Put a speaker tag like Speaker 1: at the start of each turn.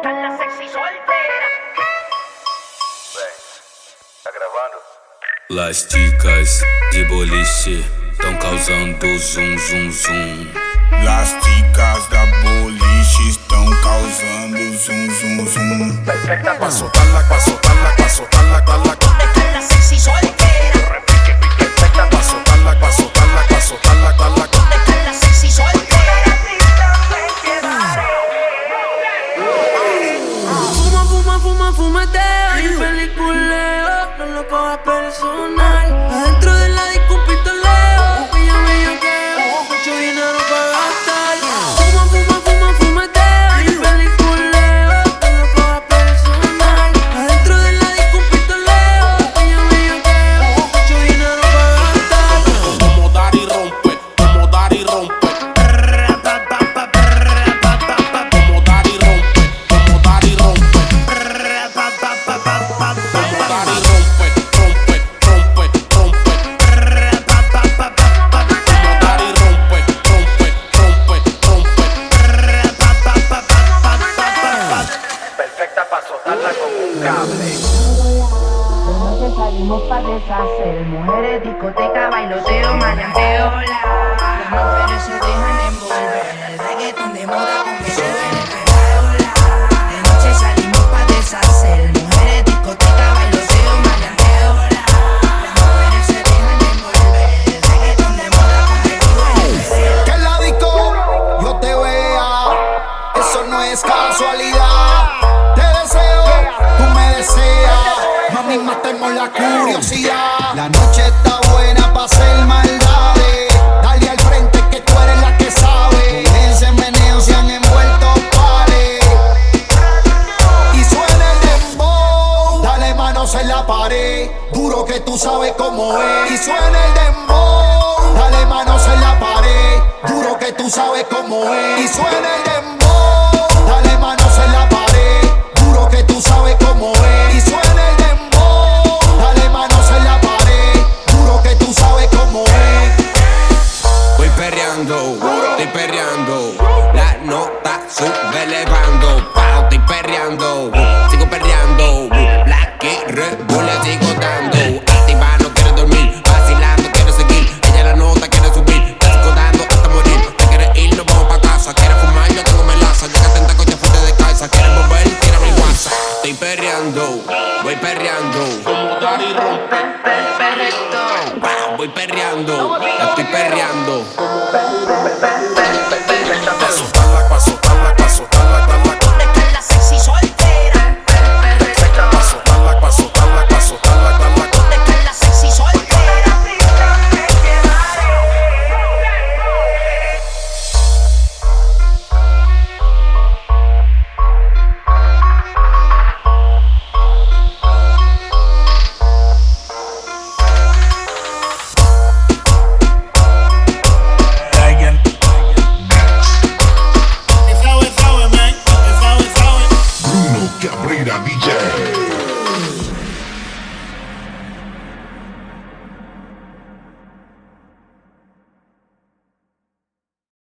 Speaker 1: la sexy soltera.
Speaker 2: Tá gravando?
Speaker 3: Las chicas de boliche tão causando zum zum zum.
Speaker 4: Las chicas da boliche estão causando zum zum zum.
Speaker 1: Perfecta
Speaker 4: Pa' soltarla, pa' soltarla, pa' soltarla,
Speaker 1: ¿Dónde está la sexy soltera?
Speaker 4: pa' soltarla, pa' soltarla, pa' soltarla,
Speaker 1: ¿Dónde está la sexy soltera?
Speaker 5: Fuma, fuma, fuma, fumeteo y peliculeo, no lo cojas personal. Adentro de la disco un pistoleo, y ya me yoqueo, mucho dinero para gastar. Fuma, fuma, fuma, fumeteo y peliculeo, no lo cojas personal. Adentro de la disco un pistoleo, y ya me yoqueo, mucho dinero para gastar.
Speaker 6: Como dar y rompe, como dar y rompe. Como dar y rompe, como dar y rompe. Como dar y rompe, rompe, rompe, rompe. Como dar y rompe, rompe, rompe, rompe.
Speaker 1: Perfecta pa' soltarla como un cable.
Speaker 7: De noche salimos pa' deshacer. Mujeres, discoteca, bailoteo, maleanteo. Las mujeres se dejan envolver. El reggaetón de moda con que se ven de noche salimos pa' deshacer. Mujeres, discoteca, bailoteo, maleanteo. Las mujeres se dejan envolver. El reggaetón de moda con que se ven
Speaker 8: Que en la disco yo te vea, eso no es casualidad. Te deseo, tú me deseas, mami, matemos la curiosidad. La noche está buena pa' hacer maldades. Dale al frente que tú eres la que sabe. Con ese meneo se han envuelto pares. Y suena el dembow, dale manos en la pared. Duro que tú sabes cómo es. Y suena el dembow, dale manos en la pared. Duro que tú sabes cómo es. Y suena el dembow, dale manos en la pared. Duro que tú sabes cómo es. Y suena el dembow, dale manos en la pared. Duro que tú sabes cómo es.
Speaker 6: Voy perreando, estoy perreando. La nota sube elevando. Pao, estoy perreando.